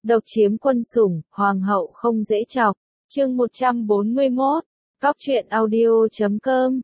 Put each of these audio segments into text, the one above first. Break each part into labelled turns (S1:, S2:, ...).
S1: Độc chiếm quân sủng, hoàng hậu không dễ chọc. Chương 141. Cóc truyện audio.com.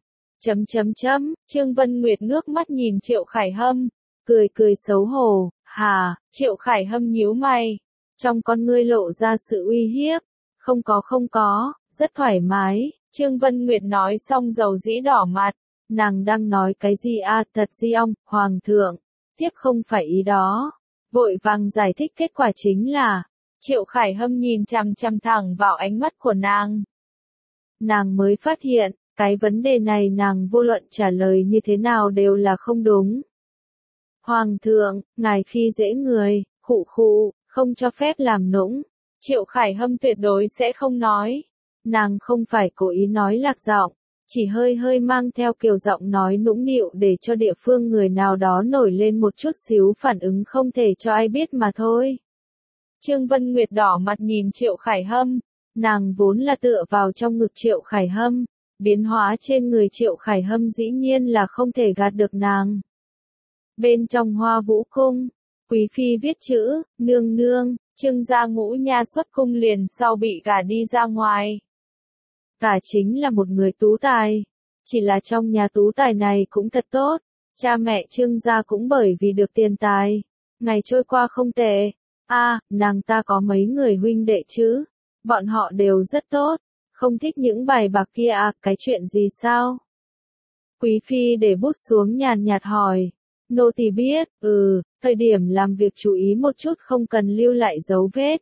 S1: Trương Vân Nguyệt ngước mắt nhìn Triệu Khải Hâm, cười cười xấu hổ. Hà, Triệu Khải Hâm nhíu mày, trong con ngươi lộ ra sự uy hiếp. Không có, rất thoải mái. Trương Vân Nguyệt nói xong dầu dĩ đỏ mặt. Nàng đang nói cái gì à, thật di ong, hoàng thượng. Tiếp không phải ý đó. Vội vàng giải thích kết quả chính là, Triệu Khải Hâm nhìn chằm chằm thẳng vào ánh mắt của nàng. Nàng mới phát hiện, cái vấn đề này nàng vô luận trả lời như thế nào đều là không đúng. Hoàng thượng, ngài khi dễ người, khụ, không cho phép làm nũng. Triệu Khải Hâm tuyệt đối sẽ không nói. Nàng không phải cố ý nói lạc giọng, chỉ hơi mang theo kiểu giọng nói nũng nịu để cho địa phương người nào đó nổi lên một chút xíu phản ứng không thể cho ai biết mà thôi. Trương Vân Nguyệt đỏ mặt nhìn Triệu Khải Hâm, nàng vốn là tựa vào trong ngực Triệu Khải Hâm, biến hóa trên người Triệu Khải Hâm dĩ nhiên là không thể gạt được nàng. Bên trong Hoa Vũ Cung, Quý Phi viết chữ, nương, Trương gia ngũ nha xuất cung liền sau bị gả đi ra ngoài. Gả chính là một người tú tài, chỉ là trong nhà tú tài này cũng thật tốt, cha mẹ Trương gia cũng bởi vì được tiền tài, ngày trôi qua không tệ. Nàng ta có mấy người huynh đệ chứ, bọn họ đều rất tốt, không thích những bài bạc kia à, cái chuyện gì sao? Quý Phi để bút xuống nhàn nhạt hỏi, nô tỳ biết, thời điểm làm việc chú ý một chút không cần lưu lại dấu vết.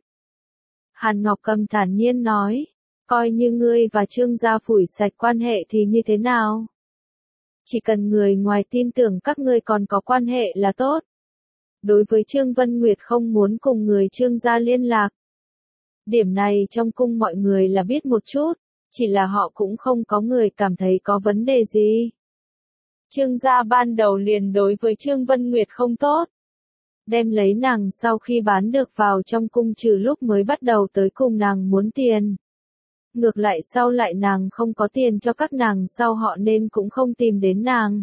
S1: Hàn Ngọc Cầm thản nhiên nói, coi như ngươi và Trương gia phủi sạch quan hệ thì như thế nào? Chỉ cần người ngoài tin tưởng các ngươi còn có quan hệ là tốt. Đối với Trương Vân Nguyệt không muốn cùng người Trương gia liên lạc. Điểm này trong cung mọi người là biết một chút, chỉ là họ cũng không có người cảm thấy có vấn đề gì. Trương gia ban đầu liền đối với Trương Vân Nguyệt không tốt. Đem lấy nàng sau khi bán được vào trong cung trừ lúc mới bắt đầu tới cùng nàng muốn tiền. Ngược lại sau lại nàng không có tiền cho các nàng sau họ nên cũng không tìm đến nàng.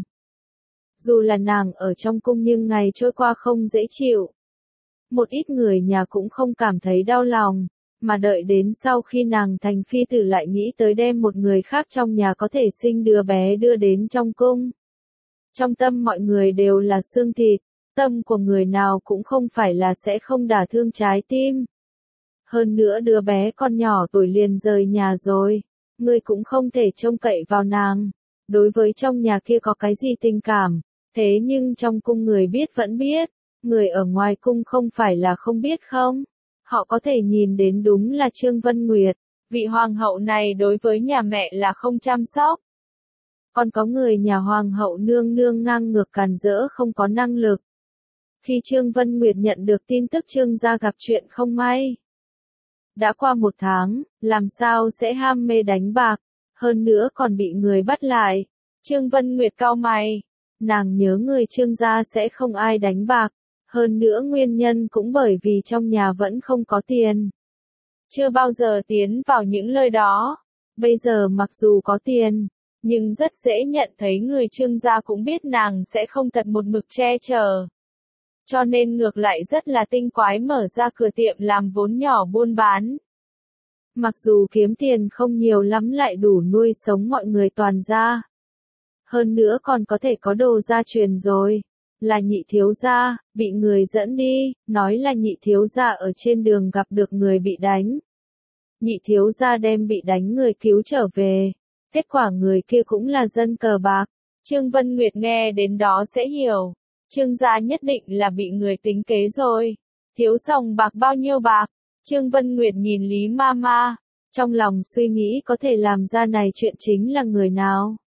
S1: Dù là nàng ở trong cung nhưng ngày trôi qua không dễ chịu. Một ít người nhà cũng không cảm thấy đau lòng, mà đợi đến sau khi nàng thành phi tử lại nghĩ tới đem một người khác trong nhà có thể sinh đứa bé đưa đến trong cung. Trong tâm mọi người đều là xương thịt, tâm của người nào cũng không phải là sẽ không đả thương trái tim. Hơn nữa đứa bé con nhỏ tuổi liền rời nhà rồi, người cũng không thể trông cậy vào nàng. Đối với trong nhà kia có cái gì tình cảm, thế nhưng trong cung người biết vẫn biết, người ở ngoài cung không phải là không biết không? Họ có thể nhìn đến đúng là Trương Vân Nguyệt, vị hoàng hậu này đối với nhà mẹ là không chăm sóc. Còn có người nhà hoàng hậu nương ngang ngược càn rỡ không có năng lực. Khi Trương Vân Nguyệt nhận được tin tức Trương gia gặp chuyện không may. Đã qua 1 tháng, làm sao sẽ ham mê đánh bạc, hơn nữa còn bị người bắt lại. Trương Vân Nguyệt cau mày, nàng nhớ người Trương gia sẽ không ai đánh bạc, hơn nữa nguyên nhân cũng bởi vì trong nhà vẫn không có tiền. Chưa bao giờ tiến vào những lời đó, bây giờ mặc dù có tiền, nhưng rất dễ nhận thấy người Trương gia cũng biết nàng sẽ không thật một mực che chở. Cho nên ngược lại rất là tinh quái mở ra cửa tiệm làm vốn nhỏ buôn bán. Mặc dù kiếm tiền không nhiều lắm lại đủ nuôi sống mọi người toàn gia. Hơn nữa còn có thể có đồ gia truyền rồi. Là nhị thiếu gia, bị người dẫn đi, nói là nhị thiếu gia ở trên đường gặp được người bị đánh. Nhị thiếu gia đem bị đánh người cứu trở về. Kết quả người kia cũng là dân cờ bạc. Trương Vân Nguyệt nghe đến đó sẽ hiểu. Trương gia nhất định là bị người tính kế rồi. Thiếu sòng bạc bao nhiêu bạc? Trương Vân Nguyệt nhìn Lý Mama, trong lòng suy nghĩ có thể làm ra này chuyện chính là người nào.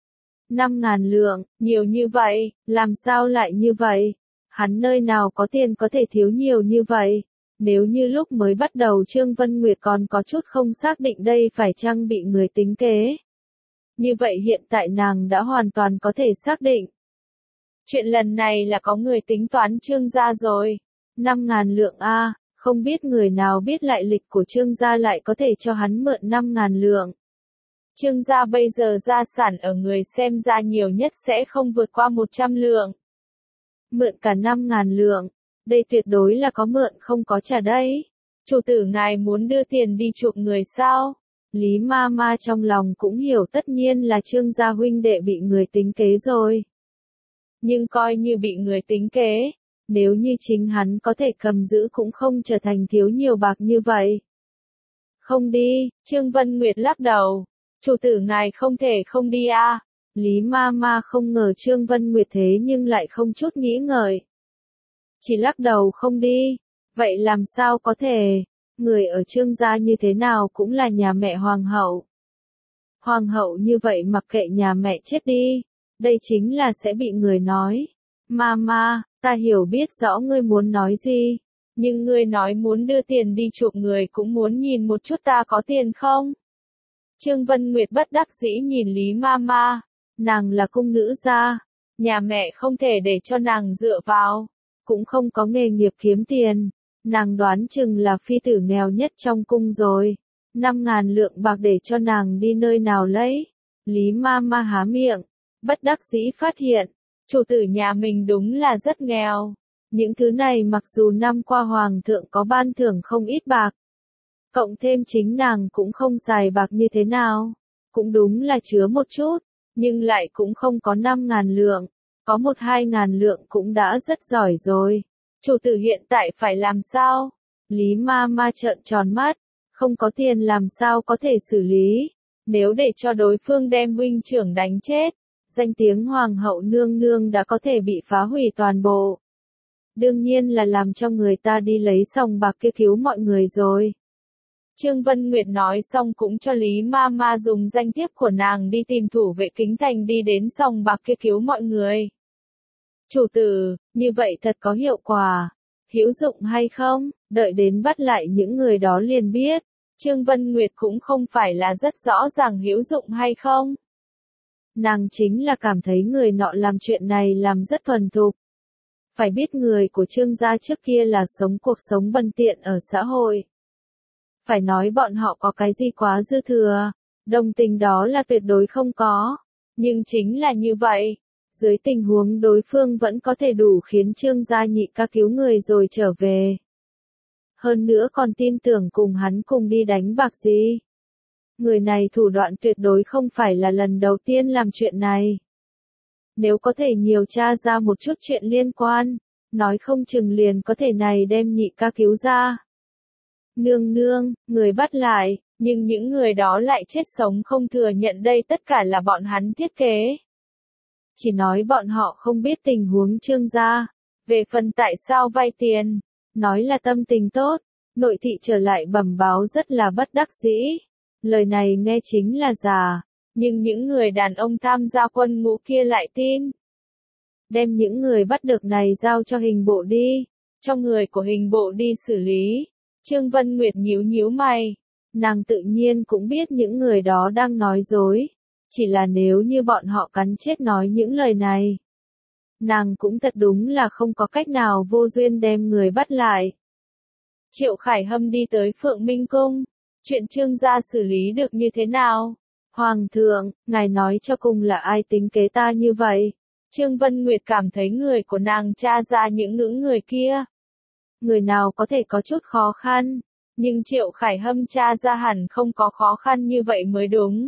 S1: 5.000 lượng, nhiều như vậy, làm sao lại như vậy? Hắn nơi nào có tiền có thể thiếu nhiều như vậy? Nếu như lúc mới bắt đầu Trương Vân Nguyệt còn có chút không xác định đây phải chăng bị người tính kế. Như vậy hiện tại nàng đã hoàn toàn có thể xác định. Chuyện lần này là có người tính toán Trương gia rồi. 5.000 lượng a, không biết người nào biết lại lịch của Trương gia lại có thể cho hắn mượn 5.000 lượng. Trương gia bây giờ gia sản ở người xem ra nhiều nhất sẽ không vượt qua 100 lượng. Mượn cả 5.000 lượng, đây tuyệt đối là có mượn không có trả đấy. Chủ tử ngài muốn đưa tiền đi chuộc người sao? Lý ma ma trong lòng cũng hiểu tất nhiên là Trương gia huynh đệ bị người tính kế rồi. Nhưng coi như bị người tính kế, nếu như chính hắn có thể cầm giữ cũng không trở thành thiếu nhiều bạc như vậy. Không đi, Trương Vân Nguyệt lắc đầu. Chủ tử ngài không thể không đi à. Lý ma ma không ngờ Trương Vân Nguyệt thế nhưng lại không chút nghĩ ngợi. Chỉ lắc đầu không đi. Vậy làm sao có thể? Người ở Trương gia như thế nào cũng là nhà mẹ hoàng hậu. Hoàng hậu như vậy mặc kệ nhà mẹ chết đi. Đây chính là sẽ bị người nói. Mama, ta hiểu biết rõ ngươi muốn nói gì. Nhưng ngươi nói muốn đưa tiền đi chuộc người cũng muốn nhìn một chút ta có tiền không? Trương Vân Nguyệt bất đắc dĩ nhìn Lý Mama. Nàng là cung nữ gia. Nhà mẹ không thể để cho nàng dựa vào. Cũng không có nghề nghiệp kiếm tiền. Nàng đoán chừng là phi tử nghèo nhất trong cung rồi. 5.000 lượng bạc để cho nàng đi nơi nào lấy. Lý Mama há miệng. Bất đắc dĩ phát hiện. Chủ tử nhà mình đúng là rất nghèo. Những thứ này mặc dù năm qua hoàng thượng có ban thưởng không ít bạc. Cộng thêm chính nàng cũng không xài bạc như thế nào. Cũng đúng là chứa một chút. Nhưng lại cũng không có 5.000 lượng. Có 1-2.000 lượng cũng đã rất giỏi rồi. Chủ tử hiện tại phải làm sao? Lý ma ma trợn tròn mắt. Không có tiền làm sao có thể xử lý. Nếu để cho đối phương đem huynh trưởng đánh chết. Danh tiếng hoàng hậu nương nương đã có thể bị phá hủy toàn bộ. Đương nhiên là làm cho người ta đi lấy sòng bạc kia cứu mọi người rồi. Trương Vân Nguyệt nói xong cũng cho Lý ma ma dùng danh thiếp của nàng đi tìm thủ vệ Kính Thành đi đến sòng bạc kia cứu mọi người. Chủ tử, như vậy thật có hiệu quả. Hữu dụng hay không? Đợi đến bắt lại những người đó liền biết. Trương Vân Nguyệt cũng không phải là rất rõ ràng hữu dụng hay không. Nàng chính là cảm thấy người nọ làm chuyện này làm rất thuần thục. Phải biết người của Trương gia trước kia là sống cuộc sống bần tiện ở xã hội. Phải nói bọn họ có cái gì quá dư thừa, đồng tình đó là tuyệt đối không có. Nhưng chính là như vậy, dưới tình huống đối phương vẫn có thể đủ khiến Trương gia nhị ca cứu người rồi trở về. Hơn nữa còn tin tưởng cùng hắn cùng đi đánh bạc gì. Người này thủ đoạn tuyệt đối không phải là lần đầu tiên làm chuyện này. Nếu có thể nhiều tra ra một chút chuyện liên quan, nói không chừng liền có thể này đem nhị ca cứu ra. Nương nương, người bắt lại, nhưng những người đó lại chết sống không thừa nhận đây tất cả là bọn hắn thiết kế. Chỉ nói bọn họ không biết tình huống Trương gia, về phần tại sao vay tiền, nói là tâm tình tốt, nội thị trở lại bẩm báo rất là bất đắc dĩ. Lời này nghe chính là giả, nhưng những người đàn ông tham gia quân ngũ kia lại tin. Đem những người bắt được này giao cho hình bộ đi, cho người của hình bộ đi xử lý. Trương Vân Nguyệt nhíu nhíu mày, nàng tự nhiên cũng biết những người đó đang nói dối, chỉ là nếu như bọn họ cắn chết nói những lời này. Nàng cũng thật đúng là không có cách nào vô duyên đem người bắt lại. Triệu Khải Hâm đi tới Phượng Minh Cung, chuyện Trương gia xử lý được như thế nào? Hoàng thượng, ngài nói cho cùng là ai tính kế ta như vậy? Trương Vân Nguyệt cảm thấy người của nàng tra ra những người kia. Người nào có thể có chút khó khăn, nhưng Triệu Khải Hâm tra ra hẳn không có khó khăn như vậy mới đúng.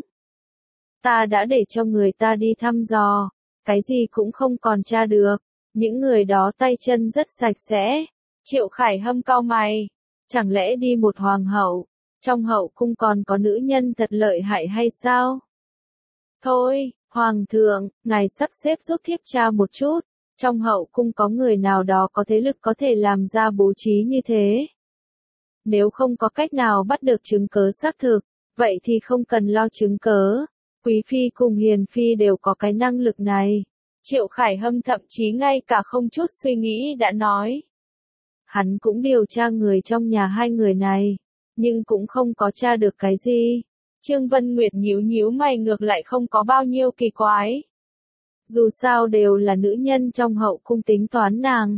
S1: Ta đã để cho người ta đi thăm dò, cái gì cũng không còn tra được, những người đó tay chân rất sạch sẽ. Triệu Khải Hâm cau mày, chẳng lẽ đi một hoàng hậu, trong hậu cung còn có nữ nhân thật lợi hại hay sao? Thôi, hoàng thượng, ngài sắp xếp giúp thiếp tra một chút. Trong hậu cung có người nào đó có thế lực có thể làm ra bố trí như thế. Nếu không có cách nào bắt được chứng cớ xác thực, vậy thì không cần lo chứng cớ. Quý phi cùng hiền phi đều có cái năng lực này. Triệu Khải Hâm thậm chí ngay cả không chút suy nghĩ đã nói. Hắn cũng điều tra người trong nhà hai người này, nhưng cũng không có tra được cái gì. Trương Vân Nguyệt nhíu nhíu mày ngược lại không có bao nhiêu kỳ quái. Dù sao đều là nữ nhân trong hậu cung tính toán nàng.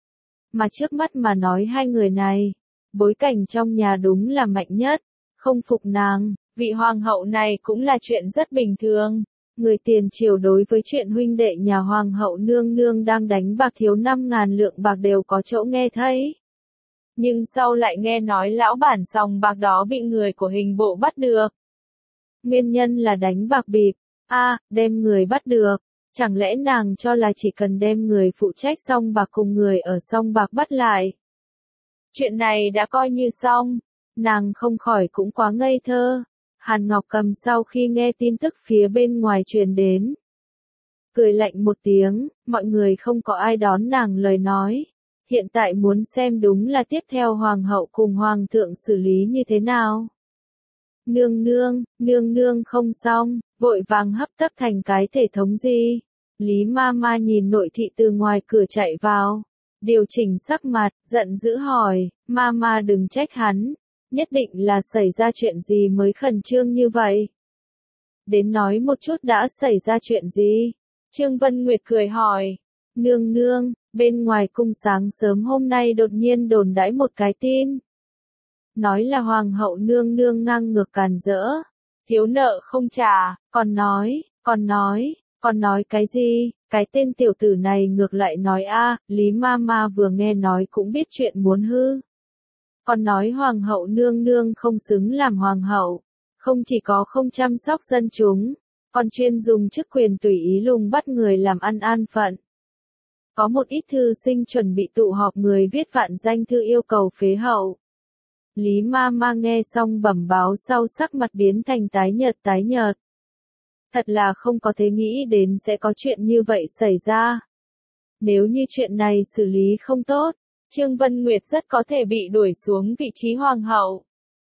S1: Mà trước mắt mà nói hai người này, bối cảnh trong nhà đúng là mạnh nhất, không phục nàng, vị hoàng hậu này cũng là chuyện rất bình thường. Người tiền triều đối với chuyện huynh đệ nhà hoàng hậu nương nương đang đánh bạc thiếu 5.000 lượng bạc đều có chỗ nghe thấy. Nhưng sau lại nghe nói lão bản sòng bạc đó bị người của hình bộ bắt được. Nguyên nhân là đánh bạc bịp. Đem người bắt được. Chẳng lẽ nàng cho là chỉ cần đem người phụ trách sòng bạc cùng người ở sòng bạc bắt lại. Chuyện này đã coi như xong. Nàng không khỏi cũng quá ngây thơ. Hàn Ngọc Cầm sau khi nghe tin tức phía bên ngoài truyền đến, cười lạnh một tiếng, mọi người không có ai đón nàng lời nói. Hiện tại muốn xem đúng là tiếp theo hoàng hậu cùng hoàng thượng xử lý như thế nào. Nương nương không xong, vội vàng hấp tấp thành cái thể thống gì. Lý Mama nhìn nội thị từ ngoài cửa chạy vào, điều chỉnh sắc mặt, giận dữ hỏi, Mama đừng trách hắn, nhất định là xảy ra chuyện gì mới khẩn trương như vậy. Đến nói một chút đã xảy ra chuyện gì? Trương Vân Nguyệt cười hỏi, nương, bên ngoài cung sáng sớm hôm nay đột nhiên đồn đãi một cái tin. Nói là hoàng hậu nương ngang ngược càn rỡ, thiếu nợ không trả, còn nói cái gì, cái tên tiểu tử này ngược lại nói Lý Mama vừa nghe nói cũng biết chuyện muốn hư. Còn nói hoàng hậu nương không xứng làm hoàng hậu, không chỉ có không chăm sóc dân chúng, còn chuyên dùng chức quyền tùy ý lùng bắt người làm ăn an phận. Có một ít thư sinh chuẩn bị tụ họp người viết vạn danh thư yêu cầu phế hậu. Lý Mama nghe xong bẩm báo sau sắc mặt biến thành tái nhợt. Thật là không có thể nghĩ đến sẽ có chuyện như vậy xảy ra. Nếu như chuyện này xử lý không tốt, Trương Vân Nguyệt rất có thể bị đuổi xuống vị trí hoàng hậu.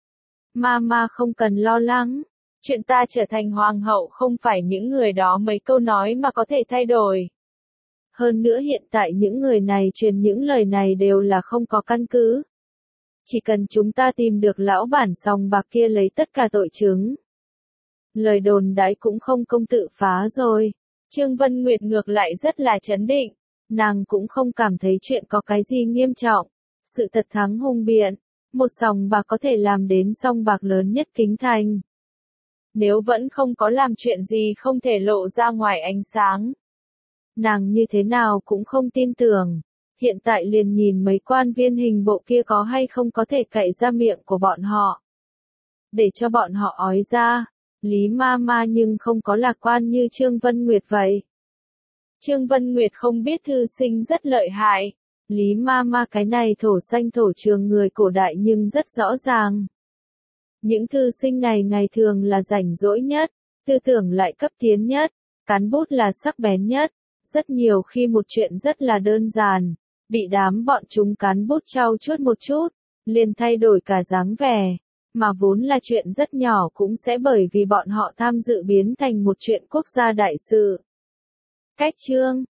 S1: Mama không cần lo lắng, chuyện ta trở thành hoàng hậu không phải những người đó mấy câu nói mà có thể thay đổi. Hơn nữa hiện tại những người này truyền những lời này đều là không có căn cứ. Chỉ cần chúng ta tìm được lão bản sòng bạc kia lấy tất cả tội chứng, lời đồn đãi cũng không công tự phá rồi. Trương Vân Nguyệt ngược lại rất là trấn định, nàng cũng không cảm thấy chuyện có cái gì nghiêm trọng. Sự thật thắng hùng biện, một sòng bạc có thể làm đến sòng bạc lớn nhất Kính Thành. Nếu vẫn không có làm chuyện gì không thể lộ ra ngoài ánh sáng, nàng như thế nào cũng không tin tưởng. Hiện tại liền nhìn mấy quan viên hình bộ kia có hay không có thể cậy ra miệng của bọn họ, để cho bọn họ ói ra. Lý Mama nhưng không có lạc quan như Trương Vân Nguyệt vậy. Trương Vân Nguyệt không biết thư sinh rất lợi hại. Lý Mama cái này thổ xanh thổ trường người cổ đại nhưng rất rõ ràng. Những thư sinh này ngày thường là rảnh rỗi nhất, tư tưởng lại cấp tiến nhất, cán bút là sắc bén nhất. Rất nhiều khi một chuyện rất là đơn giản, bị đám bọn chúng cán bút trau chuốt một chút, liền thay đổi cả dáng vẻ. Mà vốn là chuyện rất nhỏ cũng sẽ bởi vì bọn họ tham dự biến thành một chuyện quốc gia đại sự. Cách chương